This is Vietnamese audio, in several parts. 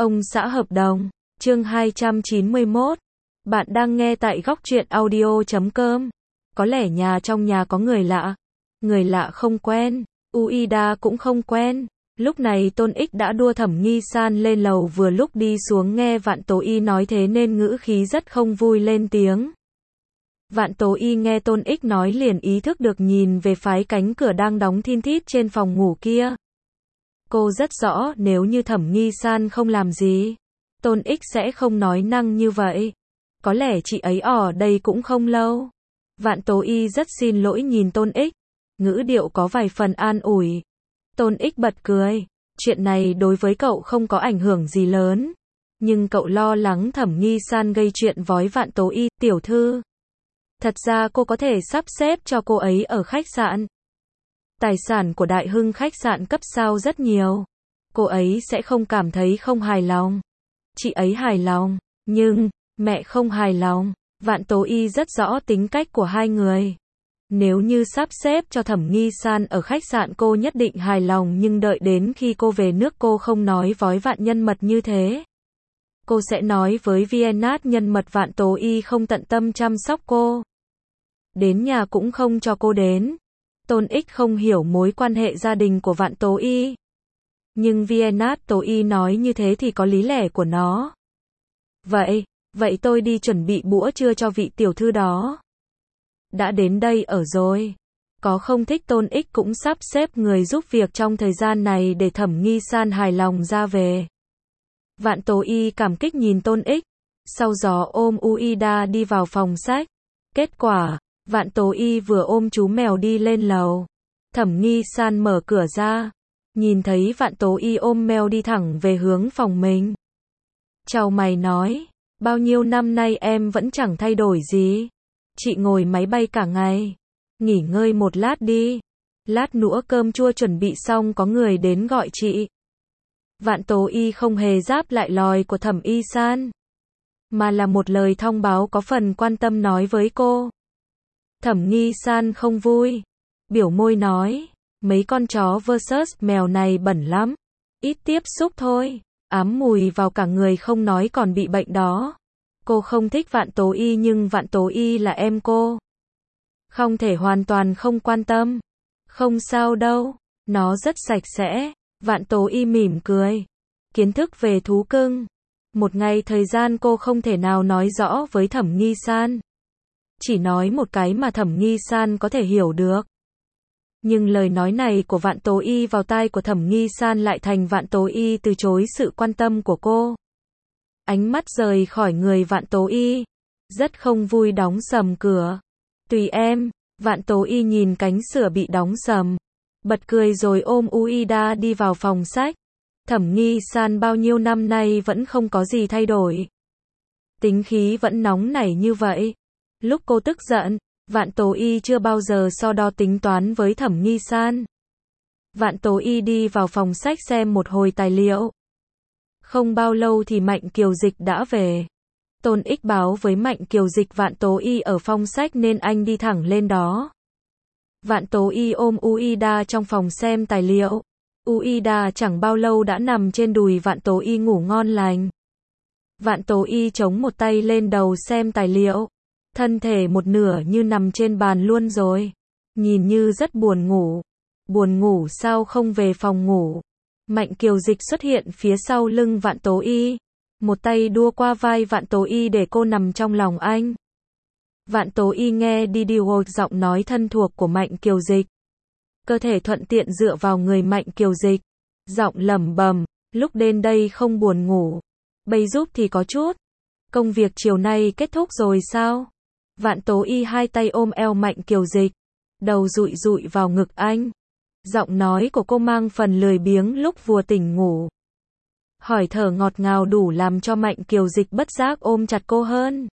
Ông xã hợp đồng, chương 291. Bạn đang nghe tại góc truyện audio.com. Có lẽ trong nhà có người lạ không quen, Uida cũng không quen. Lúc này Tôn Ích đã đua Thẩm Nghi San lên lầu, vừa lúc đi xuống nghe Vạn Tố Y nói thế nên ngữ khí rất không vui lên tiếng. Vạn Tố Y nghe Tôn Ích nói liền ý thức được, nhìn về phía cánh cửa đang đóng thin thít trên phòng ngủ kia. Cô rất rõ nếu như Thẩm Nghi San không làm gì, Tôn Ích sẽ không nói năng như vậy. Có lẽ chị ấy ở đây cũng không lâu. Vạn Tố Y rất xin lỗi nhìn Tôn Ích, ngữ điệu có vài phần an ủi. Tôn Ích bật cười, chuyện này đối với cậu không có ảnh hưởng gì lớn, nhưng cậu lo lắng Thẩm Nghi San gây chuyện với Vạn Tố Y. Tiểu thư, thật ra cô có thể sắp xếp cho cô ấy ở khách sạn. Tài sản của Đại Hưng khách sạn cấp sao rất nhiều, cô ấy sẽ không cảm thấy không hài lòng. Chị ấy hài lòng, nhưng mẹ không hài lòng. Vạn Tố Y rất rõ tính cách của hai người. Nếu như sắp xếp cho Thẩm Nghi San ở khách sạn cô nhất định hài lòng, nhưng đợi đến khi cô về nước cô không nói với Vạn nhân mật như thế. Cô sẽ nói với Vienna nhân mật Vạn Tố Y không tận tâm chăm sóc cô. Đến nhà cũng không cho cô đến. Tôn Ích không hiểu mối quan hệ gia đình của Vạn Tố Y. Nhưng Vienna Tố Y nói như thế thì có lý lẽ của nó. Vậy tôi đi chuẩn bị bữa trưa cho vị tiểu thư đó. Đã đến đây ở rồi. Có không thích Tôn Ích cũng sắp xếp người giúp việc trong thời gian này để Thẩm Nghi San hài lòng ra về. Vạn Tố Y cảm kích nhìn Tôn Ích, sau đó ôm Uida đi vào phòng sách. Kết quả, Vạn Tố Y vừa ôm chú mèo đi lên lầu. Thẩm Nghi San mở cửa ra, nhìn thấy Vạn Tố Y ôm mèo đi thẳng về hướng phòng mình. Chào mày nói, bao nhiêu năm nay em vẫn chẳng thay đổi gì. Chị ngồi máy bay cả ngày, nghỉ ngơi một lát đi. Lát nữa cơm chua chuẩn bị xong có người đến gọi chị. Vạn Tố Y không hề đáp lại lời của Thẩm Y San, mà là một lời thông báo có phần quan tâm nói với cô. Thẩm Nghi San không vui, biểu môi nói, mấy con chó versus mèo này bẩn lắm, ít tiếp xúc thôi, ám mùi vào cả người không nói còn bị bệnh đó. Cô không thích Vạn Tố Y nhưng Vạn Tố Y là em cô, không thể hoàn toàn không quan tâm. Không sao đâu, nó rất sạch sẽ. Vạn Tố Y mỉm cười. Kiến thức về thú cưng. Một ngày thời gian cô không thể nào nói rõ với Thẩm Nghi San. Chỉ nói một cái mà Thẩm Nghi San có thể hiểu được. Nhưng lời nói này của Vạn Tố Y vào tai của Thẩm Nghi San lại thành Vạn Tố Y từ chối sự quan tâm của cô. Ánh mắt rời khỏi người Vạn Tố Y, rất không vui đóng sầm cửa. Tùy em. Vạn Tố Y nhìn cánh cửa bị đóng sầm, bật cười rồi ôm Uida đi vào phòng sách. Thẩm Nghi San bao nhiêu năm nay vẫn không có gì thay đổi. Tính khí vẫn nóng nảy như vậy. Lúc cô tức giận, Vạn Tố Y chưa bao giờ so đo tính toán với Thẩm Nghi San. Vạn Tố Y đi vào phòng sách xem một hồi tài liệu. Không bao lâu thì Mạnh Kiều Dịch đã về. Tôn Ích báo với Mạnh Kiều Dịch Vạn Tố Y ở phòng sách nên anh đi thẳng lên đó. Vạn Tố Y ôm Uida trong phòng xem tài liệu. Uida chẳng bao lâu đã nằm trên đùi Vạn Tố Y ngủ ngon lành. Vạn Tố Y chống một tay lên đầu xem tài liệu. Thân thể một nửa như nằm trên bàn luôn rồi. Nhìn như rất buồn ngủ. Buồn ngủ sao không về phòng ngủ? Mạnh Kiều Dịch xuất hiện phía sau lưng Vạn Tố Y. Một tay đua qua vai Vạn Tố Y để cô nằm trong lòng anh. Vạn Tố Y nghe đi giọng nói thân thuộc của Mạnh Kiều Dịch. Cơ thể thuận tiện dựa vào người Mạnh Kiều Dịch. Giọng lẩm bẩm, lúc đến đây không buồn ngủ. Bây giúp thì có chút. Công việc chiều nay kết thúc rồi sao? Vạn Tố Y hai tay ôm eo Mạnh Kiều Dịch. Đầu dụi dụi vào ngực anh. Giọng nói của cô mang phần lười biếng lúc vừa tỉnh ngủ. Hỏi thở ngọt ngào đủ làm cho Mạnh Kiều Dịch bất giác ôm chặt cô hơn.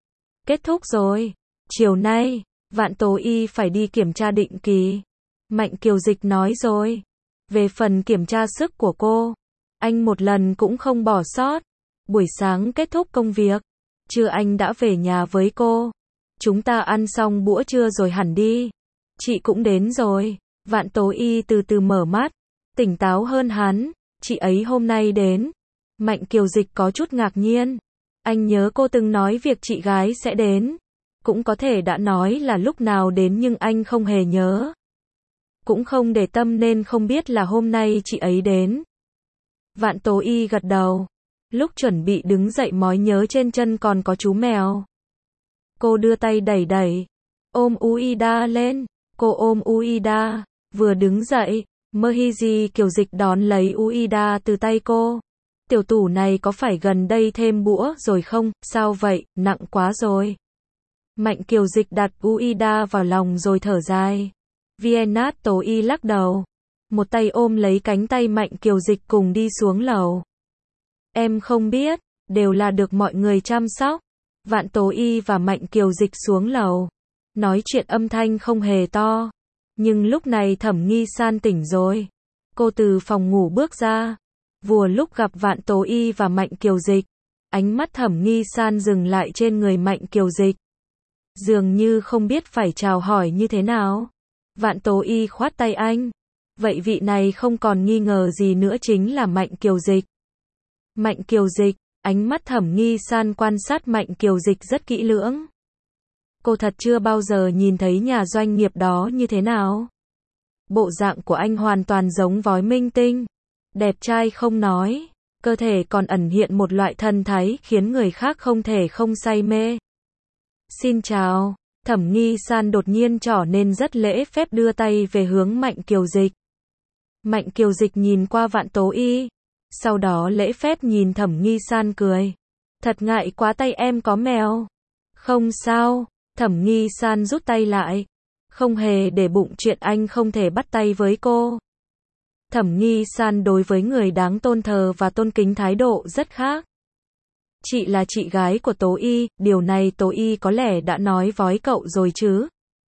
Kết thúc rồi. Chiều nay, Vạn Tố Y phải đi kiểm tra định kỳ. Mạnh Kiều Dịch nói rồi. Về phần kiểm tra sức của cô, anh một lần cũng không bỏ sót. Buổi sáng kết thúc công việc, trưa anh đã về nhà với cô. Chúng ta ăn xong bữa trưa rồi hẳn đi. Chị cũng đến rồi. Vạn Tố Y từ từ mở mắt, tỉnh táo hơn hắn. Chị ấy hôm nay đến. Mạnh Kiều Dịch có chút ngạc nhiên. Anh nhớ cô từng nói việc chị gái sẽ đến. Cũng có thể đã nói là lúc nào đến nhưng anh không hề nhớ. Cũng không để tâm nên không biết là hôm nay chị ấy đến. Vạn Tố Y gật đầu. Lúc chuẩn bị đứng dậy mới nhớ trên chân còn có chú mèo. Cô đưa tay đẩy đẩy. Ôm Uida lên. Cô ôm Uida. Vừa đứng dậy, Mahiji Kiều Dịch đón lấy Uida từ tay cô. Tiểu tủ này có phải gần đây thêm bũa rồi không? Sao vậy? Nặng quá rồi. Mạnh Kiều Dịch đặt Uida vào lòng rồi thở dài. Viennat Tố Y lắc đầu. Một tay ôm lấy cánh tay Mạnh Kiều Dịch cùng đi xuống lầu. Em không biết, đều là được mọi người chăm sóc. Vạn Tố Y và Mạnh Kiều Dịch xuống lầu. Nói chuyện âm thanh không hề to. Nhưng lúc này Thẩm Nghi San tỉnh rồi. Cô từ phòng ngủ bước ra. Vừa lúc gặp Vạn Tố Y và Mạnh Kiều Dịch. Ánh mắt Thẩm Nghi San dừng lại trên người Mạnh Kiều Dịch. Dường như không biết phải chào hỏi như thế nào. Vạn Tố Y khoát tay anh. Vậy vị này không còn nghi ngờ gì nữa chính là Mạnh Kiều Dịch. Mạnh Kiều Dịch, ánh mắt Thẩm Nghi San quan sát Mạnh Kiều Dịch rất kỹ lưỡng. Cô thật chưa bao giờ nhìn thấy nhà doanh nghiệp đó như thế nào. Bộ dạng của anh hoàn toàn giống vói minh tinh. Đẹp trai không nói, cơ thể còn ẩn hiện một loại thần thái khiến người khác không thể không say mê. Xin chào, Thẩm Nghi San đột nhiên trở nên rất lễ phép đưa tay về hướng Mạnh Kiều Dịch. Mạnh Kiều Dịch nhìn qua Vạn Tố Y, sau đó lễ phép nhìn Thẩm Nghi San cười. Thật ngại quá tay em có mèo. Không sao, Thẩm Nghi San rút tay lại. Không hề để bụng chuyện anh không thể bắt tay với cô. Thẩm Nghi San đối với người đáng tôn thờ và tôn kính thái độ rất khác. Chị là chị gái của Tố Y, điều này Tố Y có lẽ đã nói với cậu rồi chứ.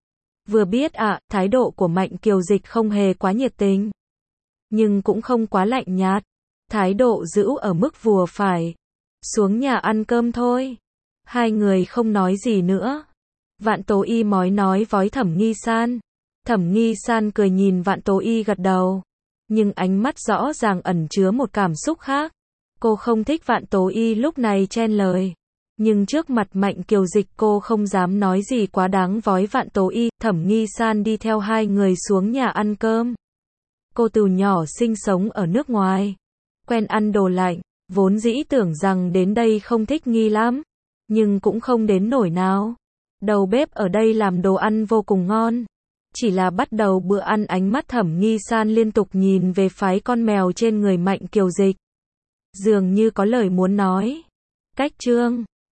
Vừa biết ạ, thái độ của Mạnh Kiều Dịch không hề quá nhiệt tình. Nhưng cũng không quá lạnh nhạt. Thái độ giữ ở mức vừa phải. Xuống nhà ăn cơm thôi. Hai người không nói gì nữa. Vạn Tố Y nói với Thẩm Nghi San. Thẩm Nghi San cười nhìn Vạn Tố Y gật đầu. Nhưng ánh mắt rõ ràng ẩn chứa một cảm xúc khác. Cô không thích Vạn Tố Y lúc này chen lời. Nhưng trước mặt Mạnh Kiều Dịch cô không dám nói gì quá đáng với Vạn Tố Y. Thẩm Nghi San đi theo hai người xuống nhà ăn cơm. Cô từ nhỏ sinh sống ở nước ngoài. Quen ăn đồ lạnh. Vốn dĩ tưởng rằng đến đây không thích nghi lắm. Nhưng cũng không đến nổi nào. Đầu bếp ở đây làm đồ ăn vô cùng ngon. Chỉ là bắt đầu bữa ăn ánh mắt Thẩm Nghi San liên tục nhìn về phái con mèo trên người Mạnh Kiều Dịch. Dường như có lời muốn nói. Cách chương